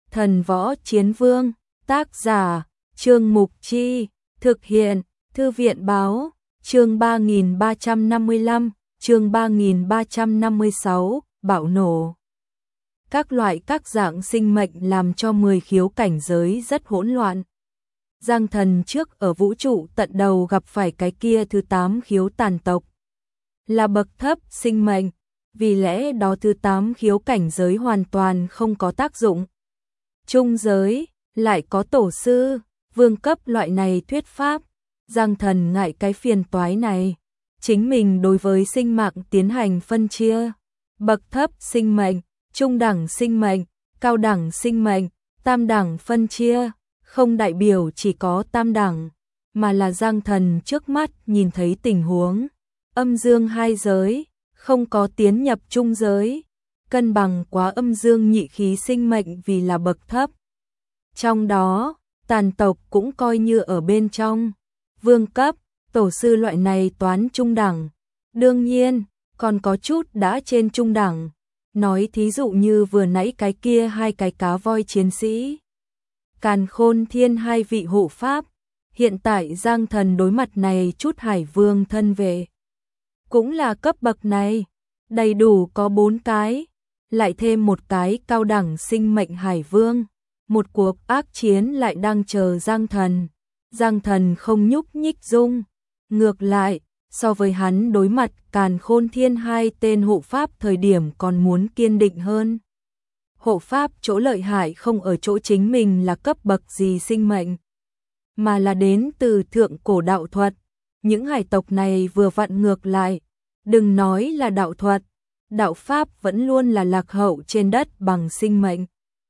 Thần Võ Chiến Vương, tác giả, Trương Mục Chi, thực hiện, Thư viện Báo, chương 3355, chương 3356, bạo nổ. Các loại các dạng sinh mệnh làm cho 10 khiếu cảnh giới rất hỗn loạn. Giang Thần trước ở vũ trụ tận đầu gặp phải cái kia thứ 8 khiếu tàn tộc, là bậc thấp sinh mệnh, vì lẽ đó thứ 8 khiếu cảnh giới hoàn toàn không có tác dụng. Trung giới, lại có tổ sư, vương cấp loại này thuyết pháp, Giang Thần ngại cái phiền toái này, chính mình đối với sinh mạng tiến hành phân chia, bậc thấp sinh mệnh, trung đẳng sinh mệnh, cao đẳng sinh mệnh, tam đẳng phân chia, không đại biểu chỉ có tam đẳng, mà là Giang Thần trước mắt nhìn thấy tình huống, âm dương hai giới, không có tiến nhập trung giới, cân bằng quá âm dương nhị khí sinh mệnh vì là bậc thấp. Trong đó, tàn tộc cũng coi như ở bên trong, vương cấp, tổ sư loại này toán trung đẳng, đương nhiên, còn có chút đã trên trung đẳng, nói thí dụ như vừa nãy cái kia hai cái cá voi chiến sĩ. Càn Khôn Thiên hai vị hộ pháp, hiện tại Giang Thần đối mặt này chút hải vương thân vệ. Cũng là cấp bậc này, đầy đủ có 4 cái, lại thêm một cái cao đẳng sinh mệnh hải vương. Một cuộc ác chiến lại đang chờ Giang Thần. Giang Thần không nhúc nhích dung. Ngược lại, so với hắn đối mặt Càn Khôn Thiên hai tên hộ pháp thời điểm còn muốn kiên định hơn. Hộ pháp chỗ lợi hại không ở chỗ chính mình là cấp bậc gì sinh mệnh, mà là đến từ thượng cổ đạo thuật. Những hải tộc này vừa vặn ngược lại, đừng nói là đạo thuật, đạo pháp vẫn luôn là lạc hậu trên đất bằng sinh mệnh.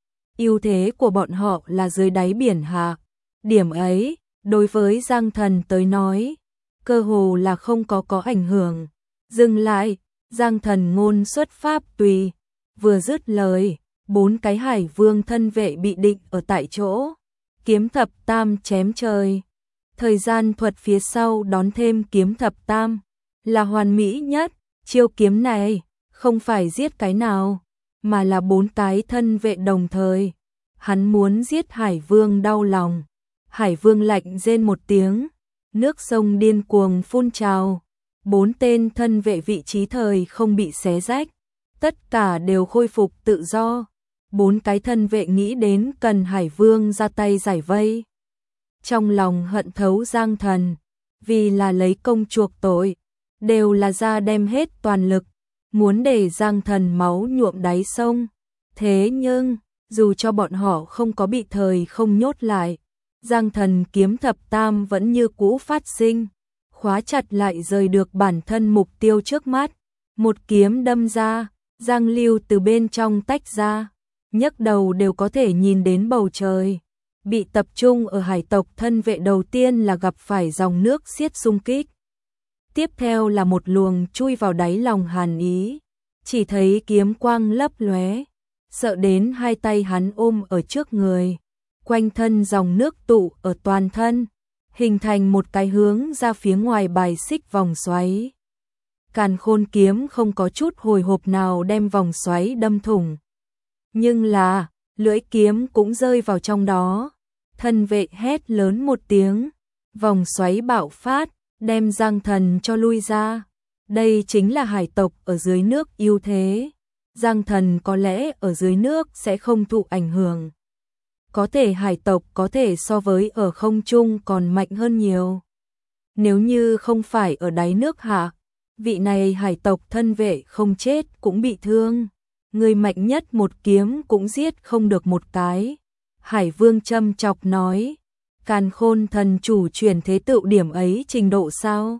Ưu thế của bọn họ là dưới đáy biển hạ. Điểm ấy, đối với Giang Thần tới nói, cơ hồ là không có ảnh hưởng. Dừng lại, Giang Thần ngôn xuất pháp tùy, vừa dứt lời, 4 cái hải vương thân vệ bị định ở tại chỗ. Kiếm thập tam chém trời. Thời gian thuật phía sau đón thêm kiếm thập tam, là hoàn mỹ nhất. Chiêu kiếm này, không phải giết cái nào, mà là 4 cái thân vệ đồng thời. Hắn muốn giết hải vương đau lòng. Hải vương lạnh rên một tiếng, nước sông điên cuồng phun trào. 4 tên thân vệ vị trí thời không bị xé rách, tất cả đều khôi phục tự do. 4 cái thân vệ nghĩ đến cần hải vương ra tay giải vây. Trong lòng hận thấu Giang Thần, vì là lấy công chuộc tội, đều là ra đem hết toàn lực, muốn để Giang Thần máu nhuộm đáy sông. Thế nhưng, dù cho bọn họ không có bị thời không nhốt lại, Giang Thần kiếm thập tam vẫn như cũ phát sinh, khóa chặt lại rời được bản thân mục tiêu trước mắt. Một kiếm đâm ra, Giang Lưu từ bên trong tách ra, nhấc đầu đều có thể nhìn đến bầu trời. Bị tập trung ở hải tộc thân vệ đầu tiên là gặp phải dòng nước xiết xung kích. Tiếp theo là một luồng chui vào đáy lòng hàn ý, chỉ thấy kiếm quang lấp lóe, sợ đến hai tay hắn ôm ở trước người, quanh thân dòng nước tụ ở toàn thân, hình thành một cái hướng ra phía ngoài bài xích vòng xoáy. Càn Khôn kiếm không có chút hồi hộp nào đem vòng xoáy đâm thủng, nhưng là lưỡi kiếm cũng rơi vào trong đó. Thân vệ hét lớn một tiếng, vòng xoáy bạo phát, đem Giang Thần cho lui ra. Đây chính là hải tộc ở dưới nước ưu thế. Giang Thần có lẽ ở dưới nước sẽ không thụ ảnh hưởng. Có thể hải tộc có thể so với ở không trung còn mạnh hơn nhiều. Nếu như không phải ở đáy nước hạ, vị này hải tộc thân vệ không chết cũng bị thương. Người mạnh nhất một kiếm cũng giết không được một cái. Hải Vương châm chọc nói, Càn Khôn thần chủ chuyển thế tựu điểm ấy trình độ sao?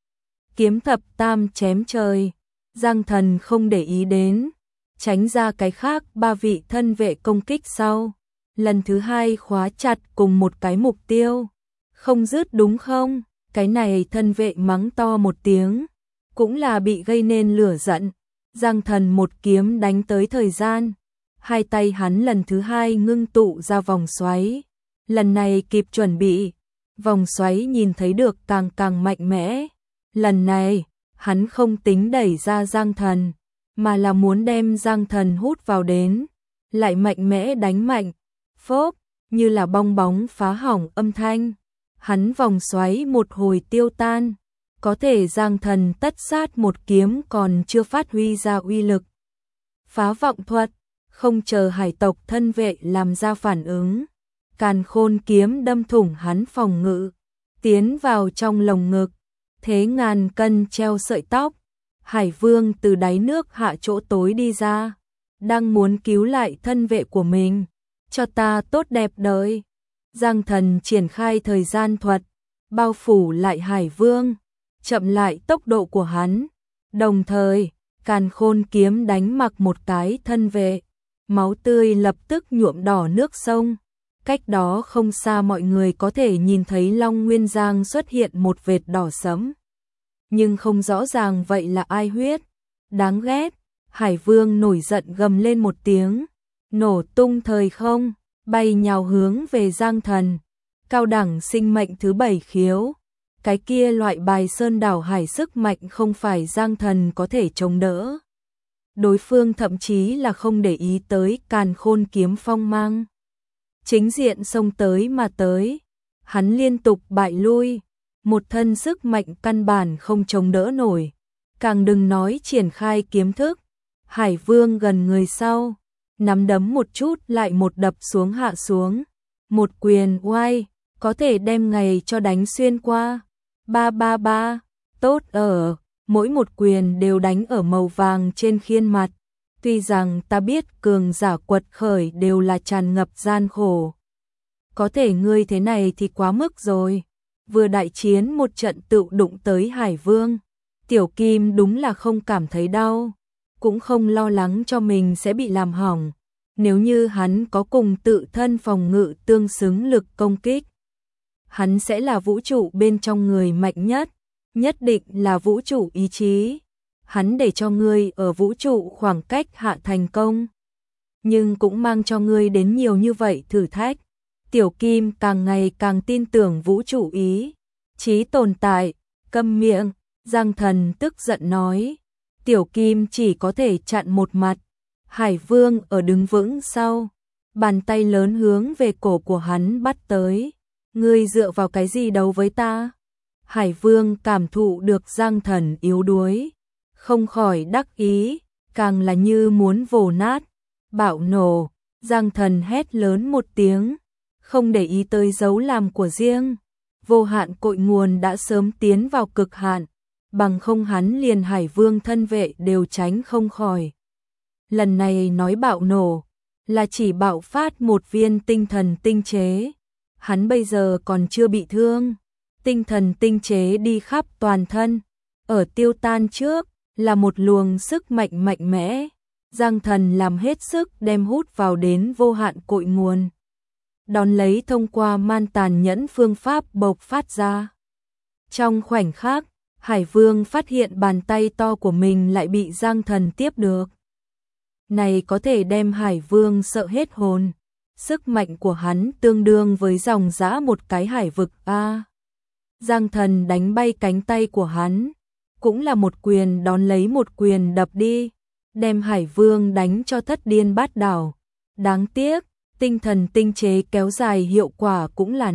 Kiếm thập tam chém trời, Giang Thần không để ý đến, tránh ra cái khác 3 vị thân vệ công kích sau. Lần thứ 2 khóa chặt cùng một cái mục tiêu. Không dứt đúng không? Cái này thân vệ mắng to một tiếng, cũng là bị gây nên lửa giận. Giang Thần một kiếm đánh tới thời gian, hai tay hắn lần thứ 2 ngưng tụ ra vòng xoáy. Lần này kịp chuẩn bị, vòng xoáy nhìn thấy được càng mạnh mẽ. Lần này, hắn không tính đẩy ra Giang Thần, mà là muốn đem Giang Thần hút vào đến, lại mạnh mẽ đánh mạnh, phốp, như là bong bóng phá hỏng âm thanh. Hắn vòng xoáy một hồi tiêu tan, có thể Giang Thần tất sát một kiếm còn chưa phát huy ra uy lực. Phá vọng thuật, không chờ hải tộc thân vệ làm ra phản ứng, Càn Khôn kiếm đâm thủng hắn phòng ngự, tiến vào trong lồng ngực, thế ngàn cân treo sợi tóc. Hải Vương từ đáy nước hạ chỗ tối đi ra, đang muốn cứu lại thân vệ của mình. Cho ta tốt đẹp đời. Giang Thần triển khai thời gian thuật, bao phủ lại Hải Vương, chậm lại tốc độ của hắn. Đồng thời, Càn Khôn kiếm đánh mặc một cái thân vệ, máu tươi lập tức nhuộm đỏ nước sông. Cách đó không xa mọi người có thể nhìn thấy Long Nguyên Giang xuất hiện một vệt đỏ sẫm. Nhưng không rõ ràng vậy là ai huyết. Đáng ghét. Hải Vương nổi giận gầm lên một tiếng, nổ tung thời không, bay nhào hướng về Giang Thần. Cao đẳng sinh mệnh thứ 7 khiếu. Cái kia loại bài sơn đảo hải sức mạnh không phải Giang Thần có thể chống đỡ. Đối phương thậm chí là không để ý tới Càn Khôn kiếm phong mang. Chính diện xông tới mà tới. Hắn liên tục bại lui. Một thân sức mạnh căn bản không chống đỡ nổi. Càng đừng nói triển khai kiếm thức. Hải Vương gần người sau, nắm đấm một chút lại một đập xuống hạ xuống. Một quyền oai, có thể đem ngày cho đánh xuyên qua. Ba ba ba, tốt ở, mỗi một quyền đều đánh ở màu vàng trên khiên mặt. Tuy rằng ta biết cường giả quật khởi đều là tràn ngập gian khổ. Có thể ngươi thế này thì quá mức rồi. Vừa đại chiến một trận tự đụng tới Hải Vương. Tiểu Kim đúng là không cảm thấy đau, cũng không lo lắng cho mình sẽ bị làm hỏng. Nếu như hắn có cùng tự thân phòng ngự tương xứng lực công kích, hắn sẽ là vũ trụ bên trong người mạnh nhất, nhất định là vũ trụ ý chí. Hắn để cho ngươi ở vũ trụ khoảng cách hạ thành công, nhưng cũng mang cho ngươi đến nhiều như vậy thử thách. Tiểu Kim càng ngày càng tin tưởng vũ trụ ý chí tồn tại. Câm miệng, Giang Thần tức giận nói. Tiểu Kim chỉ có thể chặn một mặt. Hải Vương ở đứng vững sau, bàn tay lớn hướng về cổ của hắn bắt tới. Ngươi dựa vào cái gì đấu với ta? Hải Vương cảm thụ được Giang Thần yếu đuối, không khỏi đắc ý, càng là như muốn vồ nát. Bạo nổ, Giang Thần hét lớn một tiếng, không để ý tới dấu làm của riêng. Vô hạn cội nguồn đã sớm tiến vào cực hạn, bằng không hắn liền Hải Vương thân vệ đều tránh không khỏi. Lần này nói bạo nổ, là chỉ bạo phát một viên tinh thần tinh chế. Hắn bây giờ còn chưa bị thương, tinh thần tinh chế đi khắp toàn thân. Ở tiêu tan trước, là một luồng sức mạnh mạnh mẽ. Giang Thần làm hết sức đem hút vào đến vô hạn cội nguồn. Đón lấy thông qua man tàn nhẫn phương pháp bộc phát ra. Trong khoảnh khắc, Hải Vương phát hiện bàn tay to của mình lại bị Giang Thần tiếp được. Này có thể đem Hải Vương sợ hết hồn. Sức mạnh của hắn tương đương với dòng dã một cái hải vực a. Giang Thần đánh bay cánh tay của hắn, cũng là một quyền đón lấy một quyền đập đi, đem Hải Vương đánh cho thất điên bát đảo. Đáng tiếc, tinh thần tinh chế kéo dài hiệu quả cũng là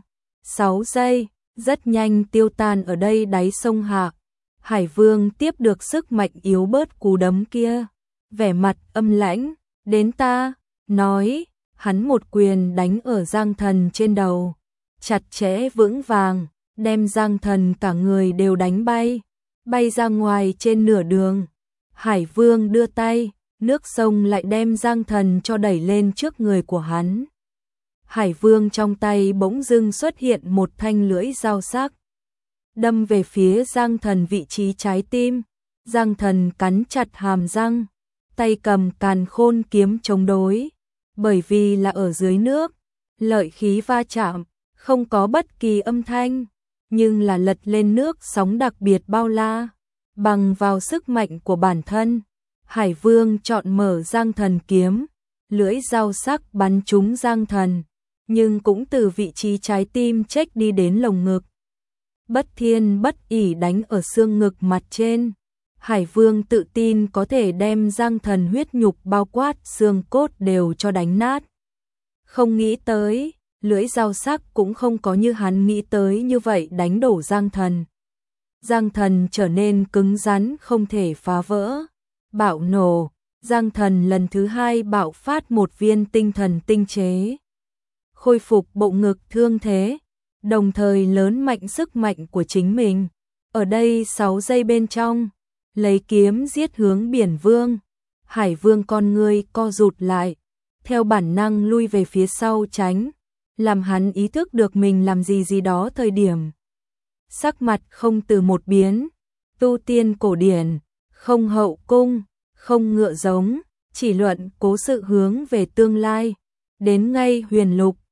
5-6 giây, rất nhanh tiêu tan ở đây đáy sông hạ. Hải Vương tiếp được sức mạnh yếu bớt cú đấm kia, vẻ mặt âm lãnh, đến ta, nói, hắn một quyền đánh ở Giang Thần trên đầu, chặt chẽ vững vàng, đem Giang Thần cả người đều đánh bay, bay ra ngoài trên nửa đường. Hải Vương đưa tay, nước sông lại đem Giang Thần cho đẩy lên trước người của hắn. Hải Vương trong tay bỗng dưng xuất hiện một thanh lưỡi dao sắc, đâm về phía Giang Thần vị trí trái tim. Giang Thần cắn chặt hàm răng, tay cầm Càn Khôn kiếm chống đối. Bởi vì là ở dưới nước, lợi khí va chạm, không có bất kỳ âm thanh, nhưng là lật lên nước sóng đặc biệt bao la. Bằng vào sức mạnh của bản thân, Hải Vương chọn mở Giang Thần kiếm, lưỡi dao sắc bắn trúng Giang Thần, nhưng cũng từ vị trí trái tim chếch đi đến lồng ngực. Bất thiên bất ỷ đánh ở xương ngực mặt trên. Hải Vương tự tin có thể đem Giang Thần huyết nhục bao quát xương cốt đều cho đánh nát. Không nghĩ tới, lưỡi dao sắc cũng không có như hắn nghĩ tới như vậy đánh đổ Giang Thần. Giang Thần trở nên cứng rắn không thể phá vỡ. Bạo nổ, Giang Thần lần thứ hai bạo phát một viên tinh thần tinh chế. Khôi phục bộ ngực thương thế, đồng thời lớn mạnh sức mạnh của chính mình. Ở đây 6 giây bên trong, lấy kiếm giết hướng Biển Vương. Hải Vương con ngươi co rụt lại, theo bản năng lui về phía sau tránh, làm hắn ý thức được mình làm gì đó thời điểm. Sắc mặt không từ một biến, tu tiên cổ điển, không hậu cung, không ngựa giống, chỉ luận cố sự hướng về tương lai, đến ngay huyền lục,